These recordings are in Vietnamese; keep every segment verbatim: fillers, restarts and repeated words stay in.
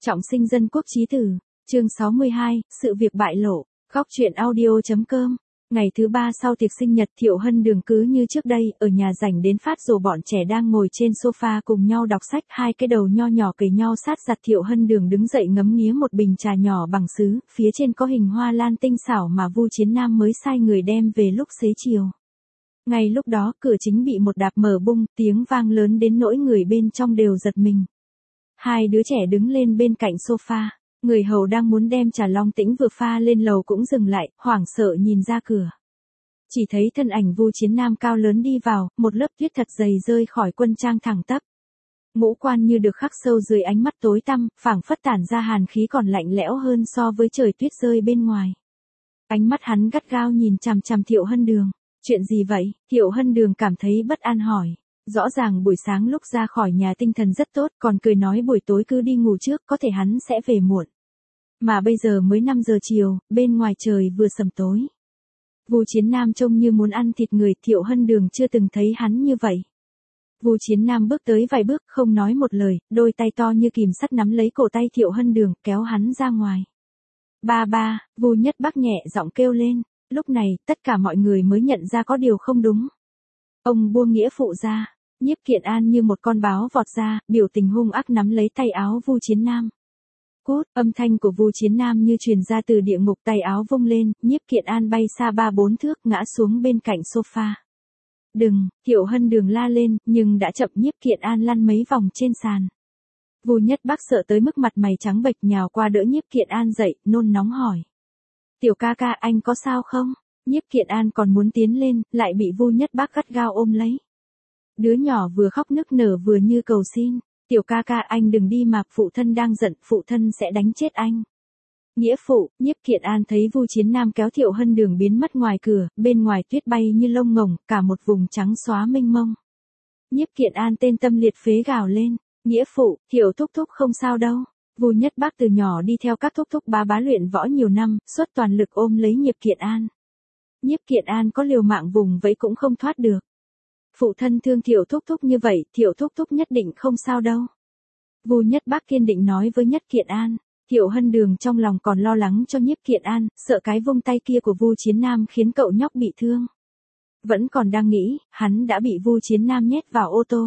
Trọng sinh dân quốc chí tử, chương sáu mươi hai, sự việc bại lộ, góc truyện audio.com. Ngày thứ ba sau tiệc sinh nhật, Thiệu Hân Đường cứ như trước đây, ở nhà rảnh đến phát rồ bọn trẻ đang ngồi trên sofa cùng nhau đọc sách, hai cái đầu nho nhỏ kề nhau sát giặt. Thiệu Hân Đường đứng dậy ngấm nghía một bình trà nhỏ bằng sứ, phía trên có hình hoa lan tinh xảo mà Vu Chiến Nam mới sai người đem về lúc xế chiều. Ngay lúc đó, cửa chính bị một đạp mở bung, tiếng vang lớn đến nỗi người bên trong đều giật mình. Hai đứa trẻ đứng lên bên cạnh sofa, người hầu đang muốn đem trà long tĩnh vừa pha lên lầu cũng dừng lại, hoảng sợ nhìn ra cửa. Chỉ thấy thân ảnh Vu Chiến Nam cao lớn đi vào, một lớp tuyết thật dày rơi khỏi quân trang thẳng tắp. Ngũ quan như được khắc sâu dưới ánh mắt tối tăm, phảng phất tản ra hàn khí còn lạnh lẽo hơn so với trời tuyết rơi bên ngoài. Ánh mắt hắn gắt gao nhìn chằm chằm Thiệu Hân Đường. Chuyện gì vậy? Thiệu Hân Đường cảm thấy bất an hỏi. Rõ ràng buổi sáng lúc ra khỏi nhà tinh thần rất tốt, còn cười nói buổi tối cứ đi ngủ trước, có thể hắn sẽ về muộn. Mà bây giờ mới năm giờ chiều, bên ngoài trời vừa sầm tối. Vu Chiến Nam trông như muốn ăn thịt người, Thiệu Hân Đường chưa từng thấy hắn như vậy. Vu Chiến Nam bước tới vài bước, không nói một lời, đôi tay to như kìm sắt nắm lấy cổ tay Thiệu Hân Đường, kéo hắn ra ngoài. Ba ba, Vu Nhất Bắc nhẹ giọng kêu lên. Lúc này, tất cả mọi người mới nhận ra có điều không đúng. Ông buông nghĩa phụ ra, Nhiếp Kiện An như một con báo vọt ra, biểu tình hung ác nắm lấy tay áo Vu Chiến Nam. Cút, âm thanh của Vu Chiến Nam như truyền ra từ địa ngục, tay áo vung lên, Nhiếp Kiện An bay xa ba bốn thước ngã xuống bên cạnh sofa. Đừng, Thiệu Hân Đường la lên, nhưng đã chậm, Nhiếp Kiện An lăn mấy vòng trên sàn. Vu Nhất Bắc sợ tới mức mặt mày trắng bệch nhào qua đỡ Nhiếp Kiện An dậy, nôn nóng hỏi. Tiểu ca ca, anh có sao không? Nhiếp Kiện An còn muốn tiến lên, lại bị Vu Nhất Bắc gắt gao ôm lấy. Đứa nhỏ vừa khóc nức nở vừa như cầu xin. Tiểu ca ca, anh đừng đi mà, phụ thân đang giận, phụ thân sẽ đánh chết anh. Nghĩa phụ, Nhiếp Kiện An thấy Vu Chiến Nam kéo Thiệu Hân Đường biến mất ngoài cửa, bên ngoài tuyết bay như lông ngỗng, cả một vùng trắng xóa mênh mông. Nhiếp Kiện An tên tâm liệt phế gào lên. Nghĩa phụ, Thiệu thúc thúc không sao đâu. Vu Nhất Bắc từ nhỏ đi theo các thúc thúc bá bá luyện võ nhiều năm, xuất toàn lực ôm lấy Nhiếp Kiện An. Nhiếp Kiện An có liều mạng vùng vẫy cũng không thoát được. Phụ thân thương Thiệu thúc thúc như vậy, Thiệu thúc thúc nhất định không sao đâu. Vu Nhất Bắc kiên định nói với Nhất Kiện An. Thiệu Hân Đường trong lòng còn lo lắng cho Nhiếp Kiện An, sợ cái vung tay kia của Vu Chiến Nam khiến cậu nhóc bị thương. Vẫn còn đang nghĩ, hắn đã bị Vu Chiến Nam nhét vào ô tô.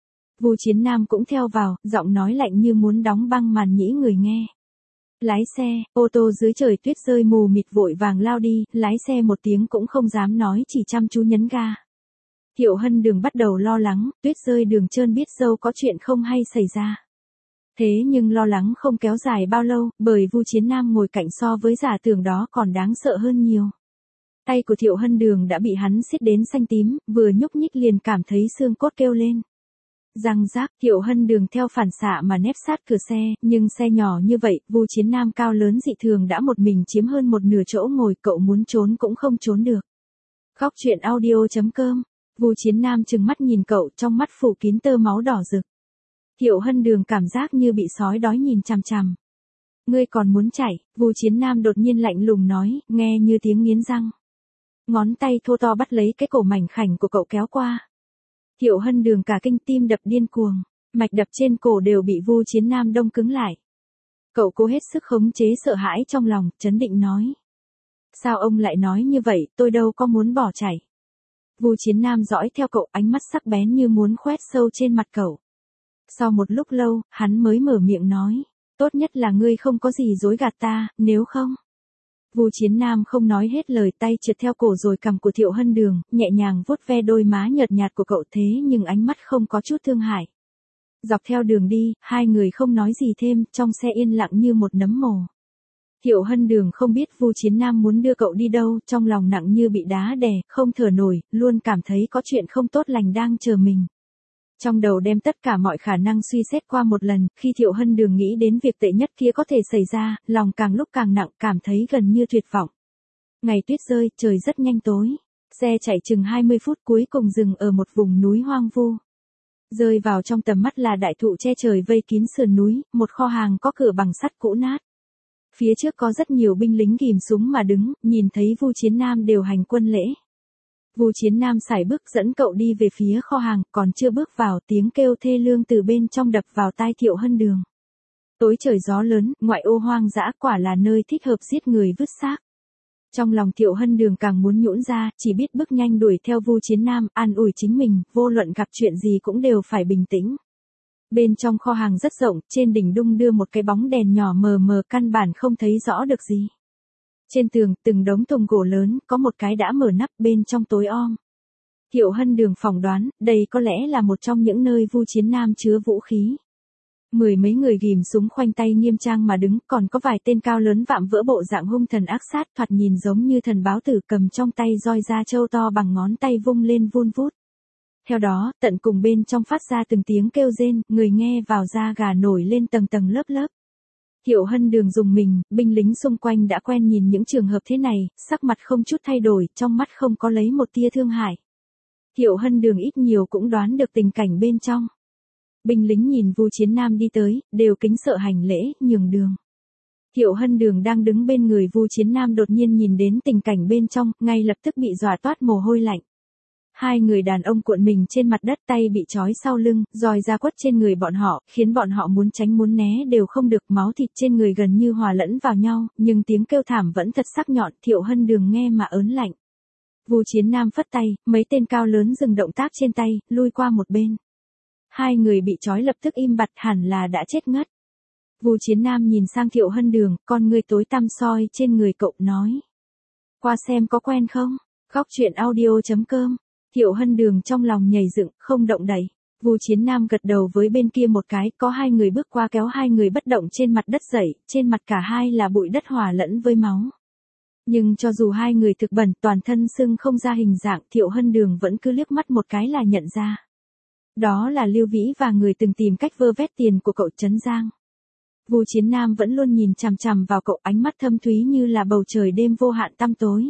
Vu Chiến Nam cũng theo vào, giọng nói lạnh như muốn đóng băng màn nhĩ người nghe. Lái xe, ô tô dưới trời tuyết rơi mù mịt vội vàng lao đi, lái xe một tiếng cũng không dám nói, chỉ chăm chú nhấn ga. Thiệu Hân Đường bắt đầu lo lắng, tuyết rơi đường trơn biết dâu có chuyện không hay xảy ra. Thế nhưng lo lắng không kéo dài bao lâu, bởi Vu Chiến Nam ngồi cạnh so với giả tưởng đó còn đáng sợ hơn nhiều. Tay của Thiệu Hân Đường đã bị hắn siết đến xanh tím, vừa nhúc nhích liền cảm thấy xương cốt kêu lên. Răng rác, Thiệu Hân Đường theo phản xạ mà nép sát cửa xe, nhưng xe nhỏ như vậy, Vu Chiến Nam cao lớn dị thường đã một mình chiếm hơn một nửa chỗ ngồi, cậu muốn trốn cũng không trốn được. Góc truyện audio.com. Vu Chiến Nam trừng mắt nhìn cậu, trong mắt phủ kín tơ máu đỏ rực. Thiệu Hân Đường cảm giác như bị sói đói nhìn chằm chằm. Ngươi còn muốn chạy? Vu Chiến Nam đột nhiên lạnh lùng nói, nghe như tiếng nghiến răng. Ngón tay thô to bắt lấy cái cổ mảnh khảnh của cậu kéo qua. Thiệu Hân Đường cả kinh, tim đập điên cuồng, mạch đập trên cổ đều bị Vu Chiến Nam đông cứng lại. Cậu cố hết sức khống chế sợ hãi trong lòng, trấn định nói. Sao ông lại nói như vậy, tôi đâu có muốn bỏ chạy. Vu Chiến Nam dõi theo cậu, ánh mắt sắc bén như muốn khoét sâu trên mặt cậu. Sau một lúc lâu, hắn mới mở miệng nói. Tốt nhất là ngươi không có gì dối gạt ta, nếu không. Vu Chiến Nam không nói hết lời, tay trượt theo cổ rồi cằm của Thiệu Hân Đường, nhẹ nhàng vuốt ve đôi má nhợt nhạt của cậu, thế nhưng ánh mắt không có chút thương hại. Dọc theo đường đi, hai người không nói gì thêm, trong xe yên lặng như một nấm mồ. Thiệu Hân Đường không biết Vu Chiến Nam muốn đưa cậu đi đâu, trong lòng nặng như bị đá đè, không thở nổi, luôn cảm thấy có chuyện không tốt lành đang chờ mình. Trong đầu đem tất cả mọi khả năng suy xét qua một lần, khi Thiệu Hân Đường nghĩ đến việc tệ nhất kia có thể xảy ra, lòng càng lúc càng nặng, cảm thấy gần như tuyệt vọng. Ngày tuyết rơi, trời rất nhanh tối. Xe chạy chừng hai mươi phút cuối cùng dừng ở một vùng núi hoang vu. Rơi vào trong tầm mắt là đại thụ che trời vây kín sườn núi, một kho hàng có cửa bằng sắt cũ nát. Phía trước có rất nhiều binh lính ghìm súng mà đứng, nhìn thấy Vu Chiến Nam đều hành quân lễ. Vu Chiến Nam sải bước dẫn cậu đi về phía kho hàng, còn chưa bước vào, tiếng kêu thê lương từ bên trong đập vào tai Thiệu Hân Đường. Tối trời gió lớn, ngoại ô hoang dã quả là nơi thích hợp giết người vứt xác. Trong lòng Thiệu Hân Đường càng muốn nhũn ra, chỉ biết bước nhanh đuổi theo Vu Chiến Nam, an ủi chính mình, vô luận gặp chuyện gì cũng đều phải bình tĩnh. Bên trong kho hàng rất rộng, trên đỉnh đung đưa một cái bóng đèn nhỏ mờ mờ căn bản không thấy rõ được gì. Trên tường, từng đống thùng gỗ lớn, có một cái đã mở nắp bên trong tối om. Thiệu Hân Đường phỏng đoán, đây có lẽ là một trong những nơi Vu Chiến Nam chứa vũ khí. Mười mấy người ghim súng khoanh tay nghiêm trang mà đứng, còn có vài tên cao lớn vạm vỡ bộ dạng hung thần ác sát, thoạt nhìn giống như thần báo tử, cầm trong tay roi da trâu to bằng ngón tay vung lên vun vút. Theo đó, tận cùng bên trong phát ra từng tiếng kêu rên, người nghe vào da gà nổi lên tầng tầng lớp lớp. Thiệu Hân Đường dùng mình, binh lính xung quanh đã quen nhìn những trường hợp thế này, sắc mặt không chút thay đổi, trong mắt không có lấy một tia thương hại. Thiệu Hân Đường ít nhiều cũng đoán được tình cảnh bên trong. Binh lính nhìn Vu Chiến Nam đi tới, đều kính sợ hành lễ, nhường đường. Thiệu Hân Đường đang đứng bên người Vu Chiến Nam đột nhiên nhìn đến tình cảnh bên trong, ngay lập tức bị dọa toát mồ hôi lạnh. Hai người đàn ông cuộn mình trên mặt đất, tay bị trói sau lưng, roi da quất trên người bọn họ, khiến bọn họ muốn tránh muốn né đều không được, máu thịt trên người gần như hòa lẫn vào nhau, nhưng tiếng kêu thảm vẫn thật sắc nhọn, Thiệu Hân Đường nghe mà ớn lạnh. Vu Chiến Nam phất tay, mấy tên cao lớn dừng động tác trên tay, lui qua một bên. Hai người bị trói lập tức im bặt, hẳn là đã chết ngất. Vu Chiến Nam nhìn sang Thiệu Hân Đường, con ngươi tối tăm soi trên người cậu, nói. Qua xem có quen không? Góc truyện audio chấm com. Thiệu Hân Đường trong lòng nhảy dựng, không động đậy. Vu Chiến Nam gật đầu với bên kia một cái, có hai người bước qua kéo hai người bất động trên mặt đất dậy, trên mặt cả hai là bụi đất hòa lẫn với máu. Nhưng cho dù hai người thực bẩn, toàn thân sưng không ra hình dạng, Thiệu Hân Đường vẫn cứ liếc mắt một cái là nhận ra. Đó là Lưu Vĩ và người từng tìm cách vơ vét tiền của cậu Trấn Giang. Vu Chiến Nam vẫn luôn nhìn chằm chằm vào cậu, ánh mắt thâm thúy như là bầu trời đêm vô hạn tăm tối.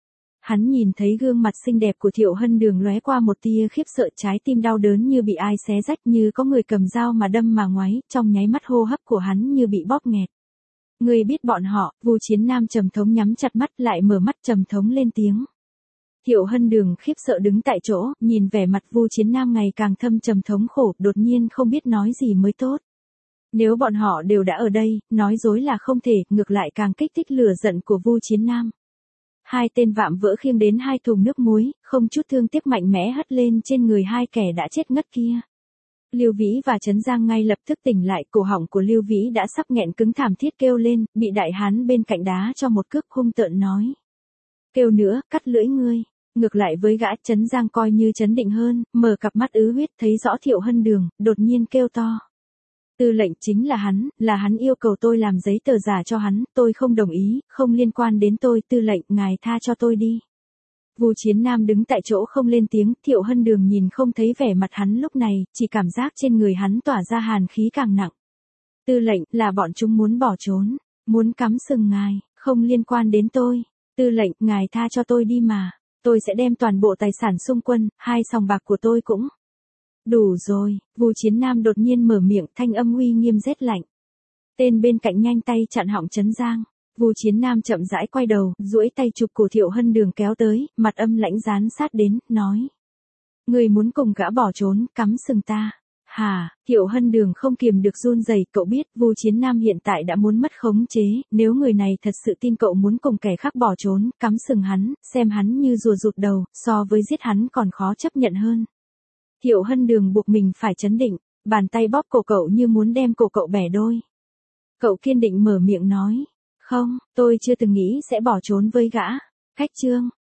Hắn nhìn thấy gương mặt xinh đẹp của Thiệu Hân Đường lóe qua một tia khiếp sợ, trái tim đau đớn như bị ai xé rách, như có người cầm dao mà đâm mà ngoáy, trong nháy mắt hô hấp của hắn như bị bóp nghẹt. Người biết bọn họ, Vu Chiến Nam trầm thống nhắm chặt mắt lại mở mắt trầm thống lên tiếng. Thiệu Hân Đường khiếp sợ đứng tại chỗ, nhìn vẻ mặt Vu Chiến Nam ngày càng thâm trầm thống khổ, đột nhiên không biết nói gì mới tốt. Nếu bọn họ đều đã ở đây, nói dối là không thể, ngược lại càng kích thích lửa giận của Vu Chiến Nam. Hai tên vạm vỡ khiêng đến hai thùng nước muối, không chút thương tiếc mạnh mẽ hất lên trên người hai kẻ đã chết ngất kia. Lưu Vĩ và Trấn Giang ngay lập tức tỉnh lại, cổ họng của Lưu Vĩ đã sắp nghẹn cứng thảm thiết kêu lên, bị đại hán bên cạnh đá cho một cước, hung tợn nói. Kêu nữa, cắt lưỡi ngươi. Ngược lại với gã Trấn Giang coi như trấn định hơn, mở cặp mắt ứ huyết thấy rõ Thiệu Hân Đường, đột nhiên kêu to. Tư lệnh chính là hắn, là hắn yêu cầu tôi làm giấy tờ giả cho hắn, tôi không đồng ý, không liên quan đến tôi, tư lệnh, ngài tha cho tôi đi. Vu Chiến Nam đứng tại chỗ không lên tiếng, Thiệu Hân Đường nhìn không thấy vẻ mặt hắn lúc này, chỉ cảm giác trên người hắn tỏa ra hàn khí càng nặng. Tư lệnh, là bọn chúng muốn bỏ trốn, muốn cắm sừng ngài, không liên quan đến tôi. Tư lệnh, ngài tha cho tôi đi mà, tôi sẽ đem toàn bộ tài sản xung quân, hai sòng bạc của tôi cũng. Đủ rồi, Vu Chiến Nam đột nhiên mở miệng, thanh âm uy nghiêm rét lạnh. Tên bên cạnh nhanh tay chặn họng Trấn Giang. Vu Chiến Nam chậm rãi quay đầu, duỗi tay chụp cổ Thiệu Hân Đường kéo tới, mặt âm lãnh dán sát đến, nói. Người muốn cùng gã bỏ trốn, cắm sừng ta. Hà, Thiệu Hân Đường không kiềm được run rẩy, cậu biết Vu Chiến Nam hiện tại đã muốn mất khống chế, nếu người này thật sự tin cậu muốn cùng kẻ khác bỏ trốn, cắm sừng hắn, xem hắn như rùa rụt đầu, so với giết hắn còn khó chấp nhận hơn. Thiệu Hân Đường buộc mình phải trấn định, bàn tay bóp cổ cậu như muốn đem cổ cậu bẻ đôi. Cậu kiên định mở miệng nói, không, tôi chưa từng nghĩ sẽ bỏ trốn với gã. Khách trương,